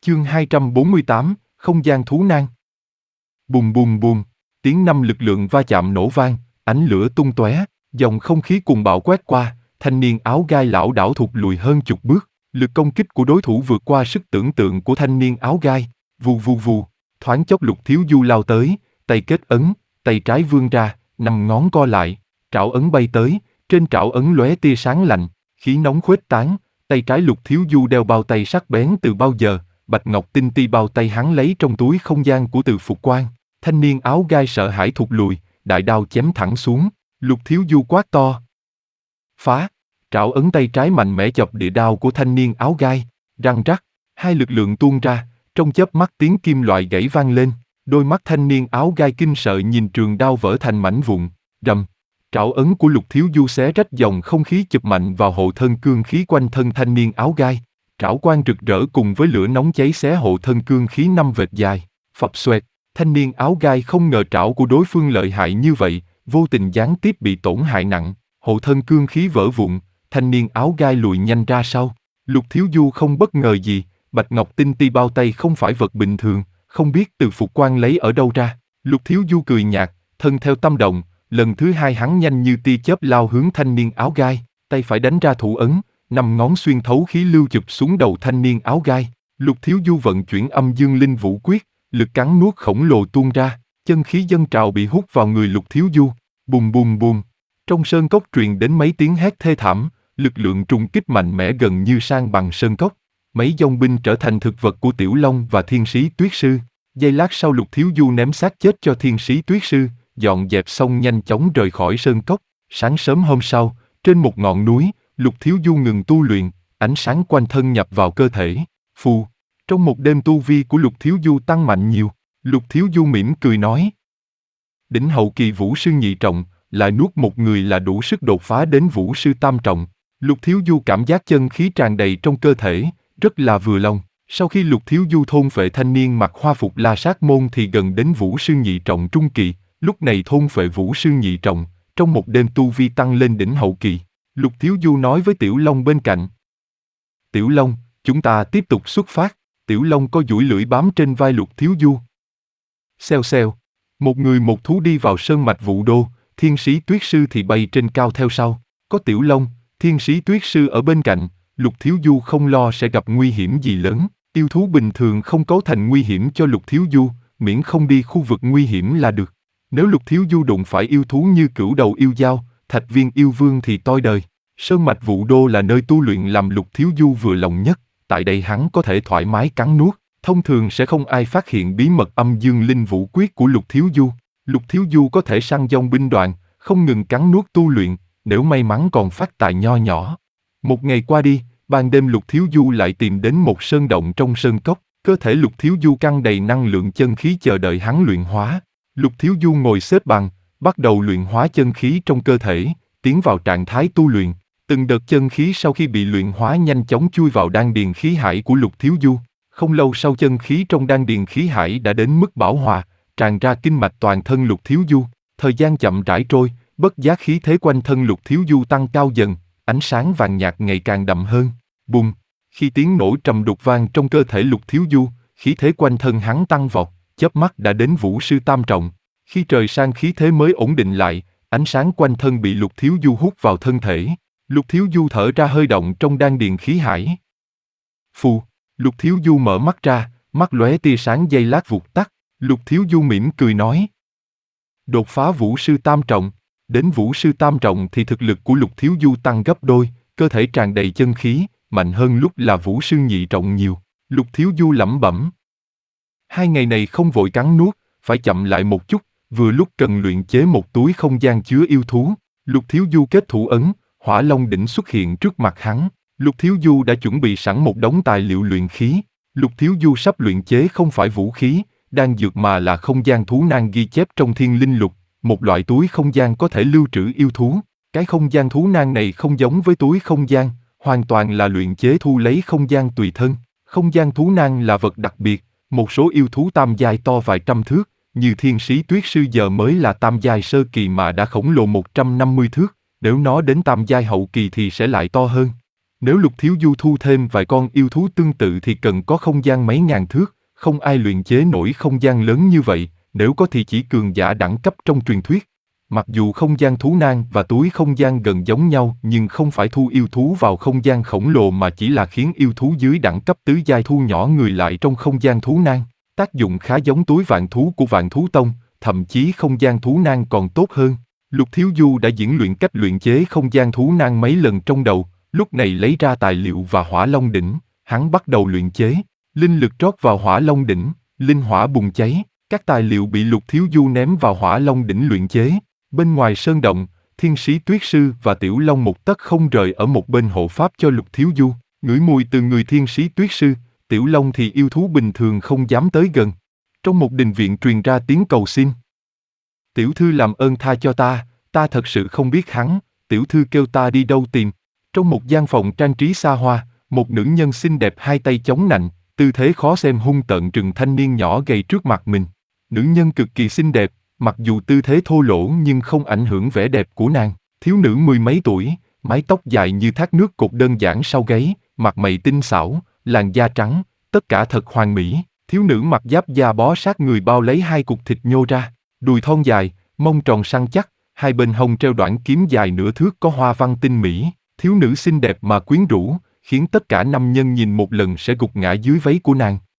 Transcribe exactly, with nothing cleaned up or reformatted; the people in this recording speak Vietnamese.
Chương hai trăm bốn mươi tám, Không gian thú nan. Bùm bùm bùm, tiếng năm lực lượng va chạm nổ vang, ánh lửa tung tóe, dòng không khí cuồng bạo quét qua, thanh niên áo gai lảo đảo thụt lùi hơn chục bước, lực công kích của đối thủ vượt qua sức tưởng tượng của thanh niên áo gai, vù vù vù, thoáng chốc Lục Thiếu Du lao tới, tay kết ấn, tay trái vươn ra, năm ngón co lại, trảo ấn bay tới, trên trảo ấn lóe tia sáng lạnh, khí nóng khuếch tán, tay trái Lục Thiếu Du đeo bao tay sắc bén từ bao giờ, bạch ngọc tinh ti bao tay hắn lấy trong túi không gian của Từ Phục Quan. Thanh niên áo gai sợ hãi thụt lùi, đại đao chém thẳng xuống, Lục Thiếu Du quát to. Phá! Trảo ấn tay trái mạnh mẽ chọc địa đao của thanh niên áo gai, răng rắc, hai lực lượng tuôn ra, trong chớp mắt tiếng kim loại gãy vang lên, đôi mắt thanh niên áo gai kinh sợ nhìn trường đao vỡ thành mảnh vụn, rầm. Trảo ấn của Lục Thiếu Du xé rách dòng không khí chụp mạnh vào hộ thân cương khí quanh thân thanh niên áo gai, trảo quang rực rỡ cùng với lửa nóng cháy xé hộ thân cương khí năm vệt dài, phập xoẹt. Thanh niên áo gai không ngờ trảo của đối phương lợi hại như vậy, vô tình gián tiếp bị tổn hại nặng, hộ thân cương khí vỡ vụn, thanh niên áo gai lùi nhanh ra sau. Lục Thiếu Du không bất ngờ gì, bạch ngọc tinh ti bao tay không phải vật bình thường, không biết Từ Phục Quan lấy ở đâu ra. Lục Thiếu Du cười nhạt, thân theo tâm động, lần thứ hai hắn nhanh như tia chớp lao hướng thanh niên áo gai, tay phải đánh ra thủ ấn, năm ngón xuyên thấu khí lưu chụp xuống đầu thanh niên áo gai. Lục Thiếu Du vận chuyển âm dương linh vũ quyết, lực cắn nuốt khổng lồ tuôn ra, chân khí dâng trào bị hút vào người Lục Thiếu Du, bùm bùm bùm. Trong sơn cốc truyền đến mấy tiếng hét thê thảm, lực lượng trùng kích mạnh mẽ gần như san bằng sơn cốc. Mấy dòng binh trở thành thực vật của Tiểu Long và Thiên Sĩ Tuyết Sư. Giây lát sau Lục Thiếu Du ném xác chết cho Thiên Sĩ Tuyết Sư, dọn dẹp xong nhanh chóng rời khỏi sơn cốc. Sáng sớm hôm sau, trên một ngọn núi, Lục Thiếu Du ngừng tu luyện, ánh sáng quanh thân nhập vào cơ thể. Phù. Trong một đêm tu vi của Lục Thiếu Du tăng mạnh nhiều, Lục Thiếu Du mỉm cười nói. Đỉnh hậu kỳ vũ sư nhị trọng, lại nuốt một người là đủ sức đột phá đến vũ sư tam trọng. Lục Thiếu Du cảm giác chân khí tràn đầy trong cơ thể, rất là vừa lòng. Sau khi Lục Thiếu Du thôn phệ thanh niên mặc hoa phục La Sát Môn thì gần đến vũ sư nhị trọng trung kỳ, lúc này thôn phệ vũ sư nhị trọng, trong một đêm tu vi tăng lên đỉnh hậu kỳ. Lục Thiếu Du nói với Tiểu Long bên cạnh. Tiểu Long, chúng ta tiếp tục xuất phát. Tiểu Long có duỗi lưỡi bám trên vai Lục Thiếu Du. Xèo xèo, một người một thú đi vào sơn mạch Vũ Đô, Thiên Sĩ Tuyết Sư thì bay trên cao theo sau. Có Tiểu Long, Thiên Sĩ Tuyết Sư ở bên cạnh, Lục Thiếu Du không lo sẽ gặp nguy hiểm gì lớn. Yêu thú bình thường không cấu thành nguy hiểm cho Lục Thiếu Du, miễn không đi khu vực nguy hiểm là được. Nếu Lục Thiếu Du đụng phải yêu thú như cửu đầu yêu dao, thạch viên yêu vương thì toi đời. Sơn mạch Vũ Đô là nơi tu luyện làm Lục Thiếu Du vừa lòng nhất. Tại đây hắn có thể thoải mái cắn nuốt, thông thường sẽ không ai phát hiện bí mật âm dương linh vũ quyết của Lục Thiếu Du. Lục Thiếu Du có thể săn dong binh đoàn, không ngừng cắn nuốt tu luyện, nếu may mắn còn phát tài nho nhỏ. Một ngày qua đi, ban đêm Lục Thiếu Du lại tìm đến một sơn động trong sơn cốc, cơ thể Lục Thiếu Du căng đầy năng lượng chân khí chờ đợi hắn luyện hóa. Lục Thiếu Du ngồi xếp bằng, bắt đầu luyện hóa chân khí trong cơ thể, tiến vào trạng thái tu luyện. Từng đợt chân khí sau khi bị luyện hóa nhanh chóng chui vào đan điền khí hải của Lục Thiếu Du. Không lâu sau chân khí trong đan điền khí hải đã đến mức bão hòa, tràn ra kinh mạch toàn thân Lục Thiếu Du. Thời gian chậm rãi trôi, bất giác khí thế quanh thân Lục Thiếu Du tăng cao dần, ánh sáng vàng nhạt ngày càng đậm hơn. Bùm! Khi tiếng nổ trầm đục vang trong cơ thể Lục Thiếu Du, khí thế quanh thân hắn tăng vọt, chớp mắt đã đến vũ sư tam trọng. Khi trời sang khí thế mới ổn định lại, ánh sáng quanh thân bị Lục Thiếu Du hút vào thân thể. Lục Thiếu Du thở ra hơi động trong đan điền khí hải. Phù, Lục Thiếu Du mở mắt ra, mắt lóe tia sáng giây lát vụt tắt. Lục Thiếu Du mỉm cười nói. Đột phá vũ sư tam trọng, đến vũ sư tam trọng thì thực lực của Lục Thiếu Du tăng gấp đôi, cơ thể tràn đầy chân khí, mạnh hơn lúc là vũ sư nhị trọng nhiều. Lục Thiếu Du lẩm bẩm. Hai ngày này không vội cắn nuốt, phải chậm lại một chút, vừa lúc cần luyện chế một túi không gian chứa yêu thú. Lục Thiếu Du kết thủ ấn. Hỏa Long đỉnh xuất hiện trước mặt hắn. Lục Thiếu Du đã chuẩn bị sẵn một đống tài liệu luyện khí. Lục Thiếu Du sắp luyện chế không phải vũ khí, đan dược mà là không gian thú nan ghi chép trong Thiên Linh Lục, một loại túi không gian có thể lưu trữ yêu thú. Cái không gian thú nan này không giống với túi không gian, hoàn toàn là luyện chế thu lấy không gian tùy thân. Không gian thú nan là vật đặc biệt, một số yêu thú tam giai to vài trăm thước, như Thiên Sĩ Tuyết Sư giờ mới là tam giai sơ kỳ mà đã khổng lồ một trăm năm mươi thước. Nếu nó đến tam giai hậu kỳ thì sẽ lại to hơn. Nếu Lục Thiếu Du thu thêm vài con yêu thú tương tự thì cần có không gian mấy ngàn thước, không ai luyện chế nổi không gian lớn như vậy, nếu có thì chỉ cường giả đẳng cấp trong truyền thuyết. Mặc dù không gian thú nang và túi không gian gần giống nhau nhưng không phải thu yêu thú vào không gian khổng lồ mà chỉ là khiến yêu thú dưới đẳng cấp tứ giai thu nhỏ người lại trong không gian thú nang. Tác dụng khá giống túi vạn thú của Vạn Thú Tông, thậm chí không gian thú nang còn tốt hơn. Lục Thiếu Du đã diễn luyện cách luyện chế không gian thú nang mấy lần trong đầu, lúc này lấy ra tài liệu và hỏa long đỉnh, hắn bắt đầu luyện chế. Linh lực trót vào hỏa long đỉnh, linh hỏa bùng cháy, các tài liệu bị Lục Thiếu Du ném vào hỏa long đỉnh luyện chế. Bên ngoài sơn động, Thiên Sĩ Tuyết Sư và Tiểu Long một tấc không rời ở một bên hộ pháp cho Lục Thiếu Du, ngửi mùi từ người Thiên Sĩ Tuyết Sư, Tiểu Long thì yêu thú bình thường không dám tới gần. Trong một đình viện truyền ra tiếng cầu xin. Tiểu thư làm ơn tha cho ta, ta thật sự không biết hắn, tiểu thư kêu ta đi đâu tìm. Trong một gian phòng trang trí xa hoa, một nữ nhân xinh đẹp hai tay chống nạnh, tư thế khó xem hung tợn trừng thanh niên nhỏ gầy trước mặt mình. Nữ nhân cực kỳ xinh đẹp, mặc dù tư thế thô lỗ nhưng không ảnh hưởng vẻ đẹp của nàng. Thiếu nữ mười mấy tuổi, mái tóc dài như thác nước cột đơn giản sau gáy, mặt mày tinh xảo, làn da trắng, tất cả thật hoàn mỹ. Thiếu nữ mặc giáp da bó sát người bao lấy hai cục thịt nhô ra, đùi thon dài, mông tròn săn chắc, hai bên hông treo đoạn kiếm dài nửa thước có hoa văn tinh mỹ. Thiếu nữ xinh đẹp mà quyến rũ, khiến tất cả nam nhân nhìn một lần sẽ gục ngã dưới váy của nàng.